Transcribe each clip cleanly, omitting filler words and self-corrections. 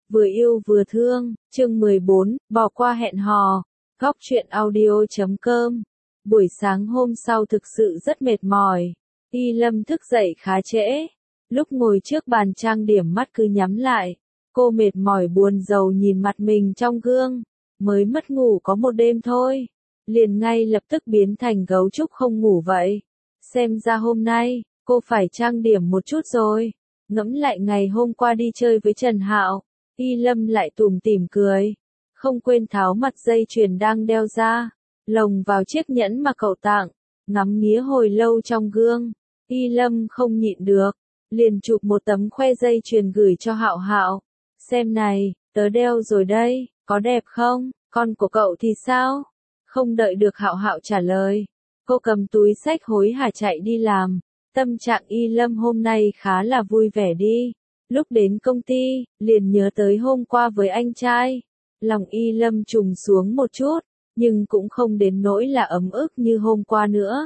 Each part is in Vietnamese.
Vừa yêu vừa thương, chương 14, bỏ qua hẹn hò. Góc truyện audio.com. Buổi sáng hôm sau thực sự rất mệt mỏi. Y Lâm thức dậy khá trễ. Lúc ngồi trước bàn trang điểm mắt cứ nhắm lại. Cô mệt mỏi buồn rầu nhìn mặt mình trong gương. Mới mất ngủ có một đêm thôi. Liền ngay lập tức biến thành gấu trúc không ngủ vậy. Xem ra hôm nay, cô phải trang điểm một chút rồi. Ngẫm lại ngày hôm qua đi chơi với Trần Hạo. Y Lâm lại tủm tỉm cười. Không quên tháo mặt dây chuyền đang đeo ra. Lồng vào chiếc nhẫn mà cậu tặng. Ngắm nghía hồi lâu trong gương. Y Lâm không nhịn được. Liền chụp một tấm khoe dây chuyền gửi cho Hạo Hạo. Xem này, tớ đeo rồi đây, có đẹp không? Con của cậu thì sao? Không đợi được Hạo Hạo trả lời. Cô cầm túi xách hối hả chạy đi làm. Tâm trạng Y Lâm hôm nay khá là vui vẻ đi. Lúc đến công ty, liền nhớ tới hôm qua với anh trai. Lòng Y Lâm trùng xuống một chút, nhưng cũng không đến nỗi là ấm ức như hôm qua nữa.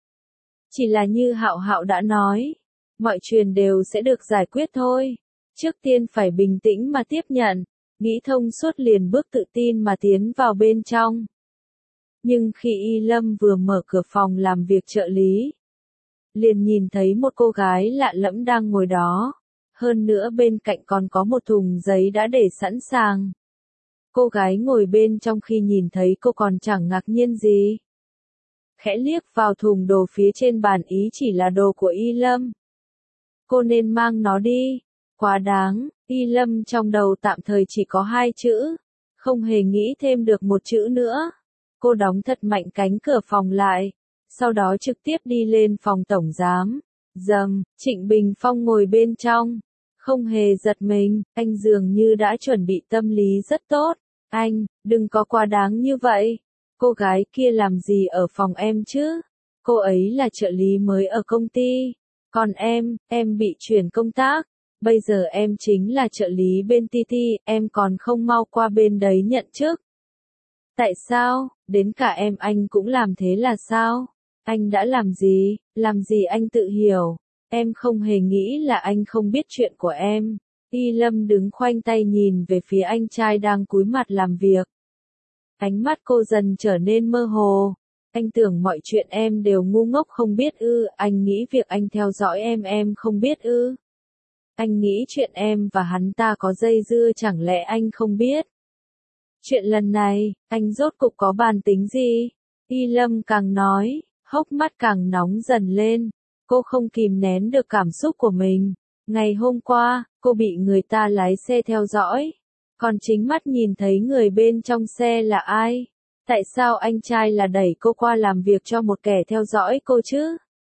Chỉ là như Hạo Hạo đã nói, mọi chuyện đều sẽ được giải quyết thôi. Trước tiên phải bình tĩnh mà tiếp nhận, nghĩ thông suốt liền bước tự tin mà tiến vào bên trong. Nhưng khi Y Lâm vừa mở cửa phòng làm việc trợ lý, liền nhìn thấy một cô gái lạ lẫm đang ngồi đó. Hơn nữa bên cạnh còn có một thùng giấy đã để sẵn sàng. Cô gái ngồi bên trong khi nhìn thấy cô còn chẳng ngạc nhiên gì. Khẽ liếc vào thùng đồ phía trên bàn ý chỉ là đồ của Y Lâm. Cô nên mang nó đi. Quá đáng, Y Lâm trong đầu tạm thời chỉ có 2 chữ. Không hề nghĩ thêm được một chữ nữa. Cô đóng thật mạnh cánh cửa phòng lại. Sau đó trực tiếp đi lên phòng tổng giám. Trịnh Bình Phong ngồi bên trong. Không hề giật mình, anh dường như đã chuẩn bị tâm lý rất tốt. Anh, đừng có quá đáng như vậy. Cô gái kia làm gì ở phòng em chứ? Cô ấy là trợ lý mới ở công ty. Còn em bị chuyển công tác. Bây giờ em chính là trợ lý bên TT, em còn không mau qua bên đấy nhận chức. Tại sao, đến cả anh cũng làm thế là sao? Anh đã làm gì anh tự hiểu. Em không hề nghĩ là anh không biết chuyện của em. Y Lâm đứng khoanh tay nhìn về phía anh trai đang cúi mặt làm việc. Ánh mắt cô dần trở nên mơ hồ. Anh tưởng mọi chuyện em đều ngu ngốc không biết ư, anh nghĩ việc anh theo dõi em không biết ư. Anh nghĩ chuyện em và hắn ta có dây dưa chẳng lẽ anh không biết. Chuyện lần này, anh rốt cục có bàn tính gì? Y Lâm càng nói, hốc mắt càng nóng dần lên. Cô không kìm nén được cảm xúc của mình. Ngày hôm qua, cô bị người ta lái xe theo dõi. Còn chính mắt nhìn thấy người bên trong xe là ai? Tại sao anh trai là đẩy cô qua làm việc cho một kẻ theo dõi cô chứ?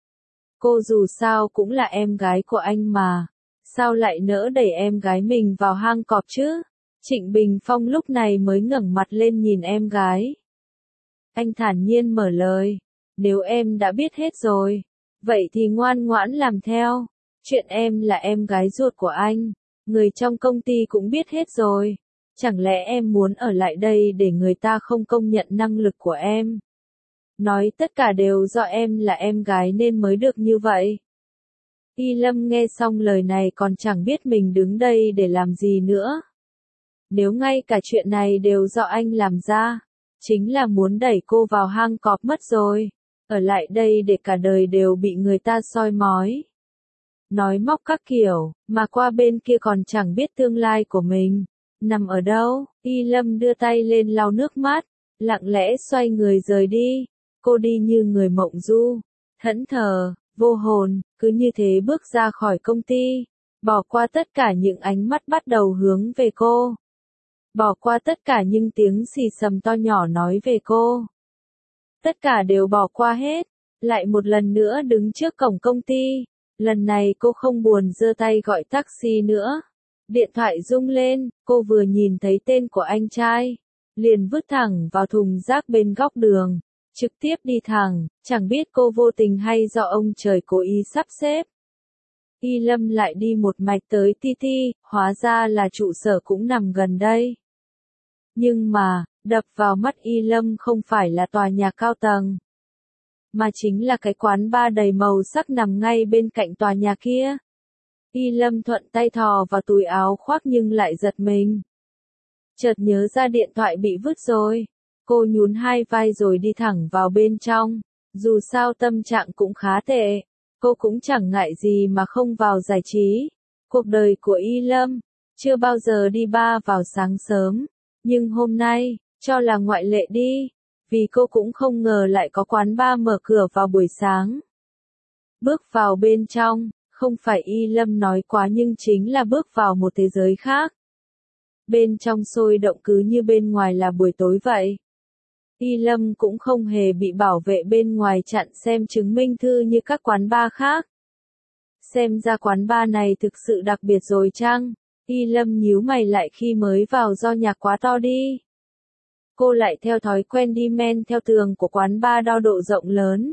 Cô dù sao cũng là em gái của anh mà. Sao lại nỡ đẩy em gái mình vào hang cọp chứ? Trịnh Bình Phong lúc này mới ngẩng mặt lên nhìn em gái. Anh thản nhiên mở lời. Nếu em đã biết hết rồi, vậy thì ngoan ngoãn làm theo. Chuyện em là em gái ruột của anh. Người trong công ty cũng biết hết rồi. Chẳng lẽ em muốn ở lại đây để người ta không công nhận năng lực của em? Nói tất cả đều do em là em gái nên mới được như vậy. Y Lâm nghe xong lời này còn chẳng biết mình đứng đây để làm gì nữa. Nếu ngay cả chuyện này đều do anh làm ra, chính là muốn đẩy cô vào hang cọp mất rồi. Ở lại đây để cả đời đều bị người ta soi mói. Nói móc các kiểu, mà qua bên kia còn chẳng biết tương lai của mình. Nằm ở đâu? Y Lâm đưa tay lên lau nước mắt, lặng lẽ xoay người rời đi. Cô đi như người mộng du, thẫn thờ, vô hồn, cứ như thế bước ra khỏi công ty. Bỏ qua tất cả những ánh mắt bắt đầu hướng về cô. Bỏ qua tất cả những tiếng xì xầm to nhỏ nói về cô. Tất cả đều bỏ qua hết. Lại một lần nữa đứng trước cổng công ty. Lần này cô không buồn giơ tay gọi taxi nữa. Điện thoại rung lên, cô vừa nhìn thấy tên của anh trai. Liền vứt thẳng vào thùng rác bên góc đường. Trực tiếp đi thẳng, chẳng biết cô vô tình hay do ông trời cố ý sắp xếp. Y Lâm lại đi một mạch tới TT, hóa ra là trụ sở cũng nằm gần đây. Nhưng mà, đập vào mắt Y Lâm không phải là tòa nhà cao tầng, mà chính là cái quán bar đầy màu sắc nằm ngay bên cạnh tòa nhà kia. Y Lâm thuận tay thò vào túi áo khoác nhưng lại giật mình. Chợt nhớ ra điện thoại bị vứt rồi. Cô nhún hai vai rồi đi thẳng vào bên trong. Dù sao tâm trạng cũng khá tệ. Cô cũng chẳng ngại gì mà không vào giải trí. Cuộc đời của Y Lâm, chưa bao giờ đi bar vào sáng sớm. Nhưng hôm nay, cho là ngoại lệ đi. Vì cô cũng không ngờ lại có quán bar mở cửa vào buổi sáng. Bước vào bên trong, không phải Y Lâm nói quá nhưng chính là bước vào một thế giới khác. Bên trong sôi động cứ như bên ngoài là buổi tối vậy. Y Lâm cũng không hề bị bảo vệ bên ngoài chặn xem chứng minh thư như các quán bar khác. Xem ra quán bar này thực sự đặc biệt rồi chăng? Y Lâm nhíu mày lại khi mới vào do nhạc quá to đi. Cô lại theo thói quen đi men theo tường của quán bar đo độ rộng lớn.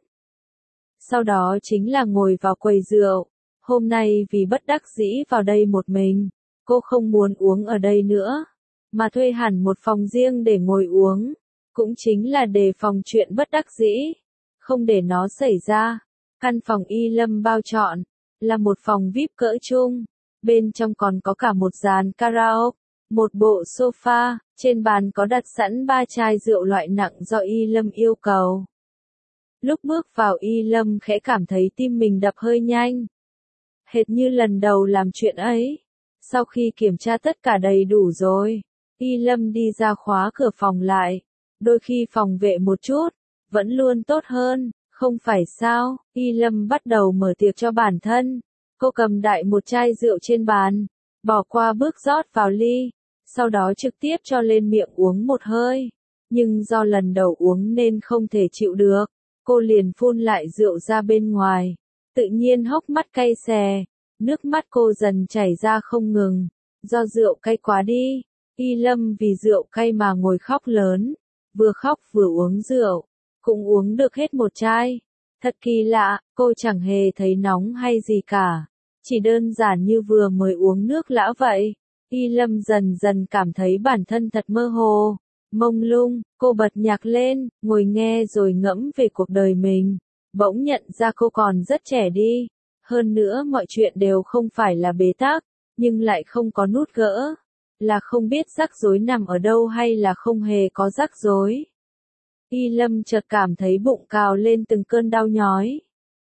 Sau đó chính là ngồi vào quầy rượu. Hôm nay vì bất đắc dĩ vào đây một mình, cô không muốn uống ở đây nữa, mà thuê hẳn một phòng riêng để ngồi uống. Cũng chính là đề phòng chuyện bất đắc dĩ, không để nó xảy ra. Căn phòng Y Lâm bao chọn, là một phòng VIP cỡ trung. Bên trong còn có cả một dàn karaoke, một bộ sofa, trên bàn có đặt sẵn 3 chai rượu loại nặng do Y Lâm yêu cầu. Lúc bước vào Y Lâm khẽ cảm thấy tim mình đập hơi nhanh. Hệt như lần đầu làm chuyện ấy. Sau khi kiểm tra tất cả đầy đủ rồi, Y Lâm đi ra khóa cửa phòng lại. Đôi khi phòng vệ một chút, vẫn luôn tốt hơn, không phải sao? Y Lâm bắt đầu mở tiệc cho bản thân. Cô cầm đại một chai rượu trên bàn, bỏ qua bước rót vào ly, sau đó trực tiếp cho lên miệng uống một hơi. Nhưng do lần đầu uống nên không thể chịu được, cô liền phun lại rượu ra bên ngoài. Tự nhiên hốc mắt cay xè, nước mắt cô dần chảy ra không ngừng, do rượu cay quá đi. Y Lâm vì rượu cay mà ngồi khóc lớn, vừa khóc vừa uống rượu, cũng uống được hết một chai. Thật kỳ lạ, cô chẳng hề thấy nóng hay gì cả, chỉ đơn giản như vừa mới uống nước lã vậy. Y Lâm dần dần cảm thấy bản thân thật mơ hồ, mông lung, cô bật nhạc lên, ngồi nghe rồi ngẫm về cuộc đời mình. Bỗng nhận ra cô còn rất trẻ đi, hơn nữa mọi chuyện đều không phải là bế tắc, nhưng lại không có nút gỡ, là không biết rắc rối nằm ở đâu hay là không hề có rắc rối. Y Lâm chợt cảm thấy bụng cào lên từng cơn đau nhói.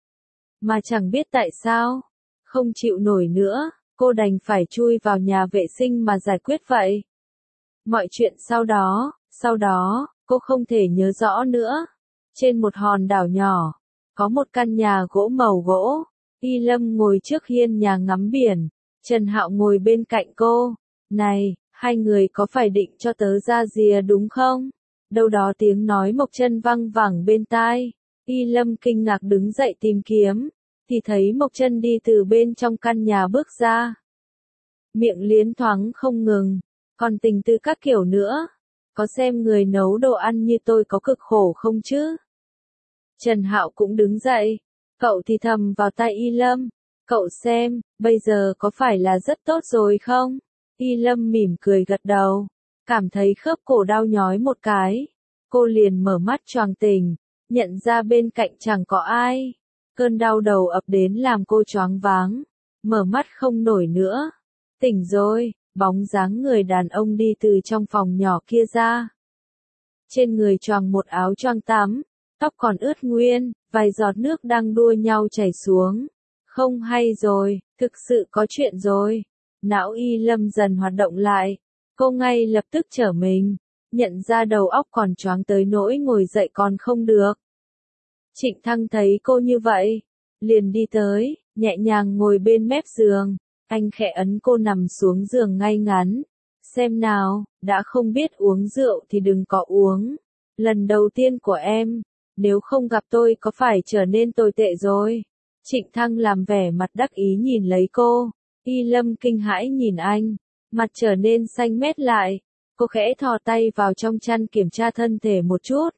Mà chẳng biết tại sao, không chịu nổi nữa, cô đành phải chui vào nhà vệ sinh mà giải quyết vậy. Mọi chuyện sau đó, cô không thể nhớ rõ nữa. Trên một hòn đảo nhỏ, có một căn nhà gỗ màu gỗ. Y Lâm ngồi trước hiên nhà ngắm biển, Trần Hạo ngồi bên cạnh cô. Này, hai người có phải định cho tớ ra rìa đúng không? Đâu đó tiếng nói Mộc Chân văng vẳng bên tai. Y Lâm kinh ngạc đứng dậy tìm kiếm, thì thấy Mộc Chân đi từ bên trong căn nhà bước ra. Miệng liến thoáng không ngừng, còn tình tư các kiểu nữa. Có xem người nấu đồ ăn như tôi có cực khổ không chứ? Trần Hạo cũng đứng dậy, cậu thì thầm vào tai Y Lâm. Cậu xem, bây giờ có phải là rất tốt rồi không? Y Lâm mỉm cười gật đầu, cảm thấy khớp cổ đau nhói một cái. Cô liền mở mắt choàng tỉnh, nhận ra bên cạnh chẳng có ai. Cơn đau đầu ập đến làm cô choáng váng, mở mắt không nổi nữa. Tỉnh rồi, bóng dáng người đàn ông đi từ trong phòng nhỏ kia ra. Trên người choàng một áo choàng tắm, tóc còn ướt nguyên, vài giọt nước đang đua nhau chảy xuống. Không hay rồi, thực sự có chuyện rồi. Não Y Lâm dần hoạt động lại, cô ngay lập tức trở mình, nhận ra đầu óc còn choáng tới nỗi ngồi dậy còn không được. Trịnh Thăng thấy cô như vậy, liền đi tới, nhẹ nhàng ngồi bên mép giường, anh khẽ ấn cô nằm xuống giường ngay ngắn. Xem nào, đã không biết uống rượu thì đừng có uống. Lần đầu tiên của em, nếu không gặp tôi có phải trở nên tồi tệ rồi. Trịnh Thăng làm vẻ mặt đắc ý nhìn lấy cô. Y Lâm kinh hãi nhìn anh, mặt trở nên xanh mét lại. Cô khẽ thò tay vào trong chăn kiểm tra thân thể một chút.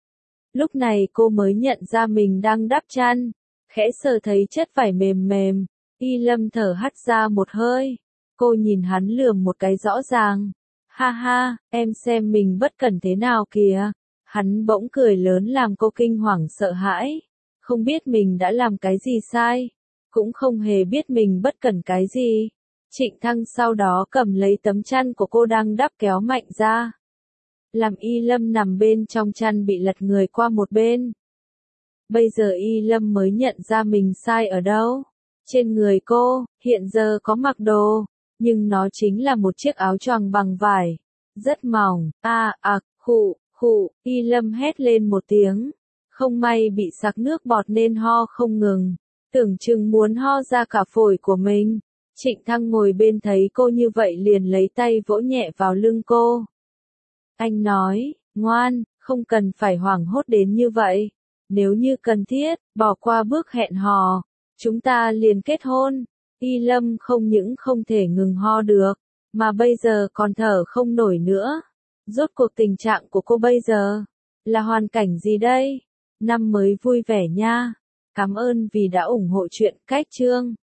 Lúc này cô mới nhận ra mình đang đắp chăn, khẽ sờ thấy chất vải mềm mềm. Y Lâm thở hắt ra một hơi. Cô nhìn hắn lườm một cái rõ ràng. Ha ha, em xem mình bất cẩn thế nào kìa. Hắn bỗng cười lớn làm cô kinh hoàng sợ hãi. Không biết mình đã làm cái gì sai. cũng không hề biết mình bất cẩn cái gì. Trịnh Thăng sau đó cầm lấy tấm chăn của cô đang đắp kéo mạnh ra. Làm Y Lâm nằm bên trong chăn bị lật người qua một bên. Bây giờ Y Lâm mới nhận ra mình sai ở đâu. Trên người cô, hiện giờ có mặc đồ, nhưng nó chính là một chiếc áo choàng bằng vải. Rất mỏng, khụ, Y Lâm hét lên một tiếng. Không may bị sặc nước bọt nên ho không ngừng. Tưởng chừng muốn ho ra cả phổi của mình. Trịnh Thăng ngồi bên thấy cô như vậy liền lấy tay vỗ nhẹ vào lưng cô. Anh nói, ngoan, không cần phải hoảng hốt đến như vậy. Nếu như cần thiết, bỏ qua bước hẹn hò. Chúng ta liền kết hôn. Y Lâm không những không thể ngừng ho được, mà bây giờ còn thở không nổi nữa. Rốt cuộc tình trạng của cô bây giờ là hoàn cảnh gì đây? Năm mới vui vẻ nha. Cảm ơn vì đã ủng hộ chuyện Cách Chương.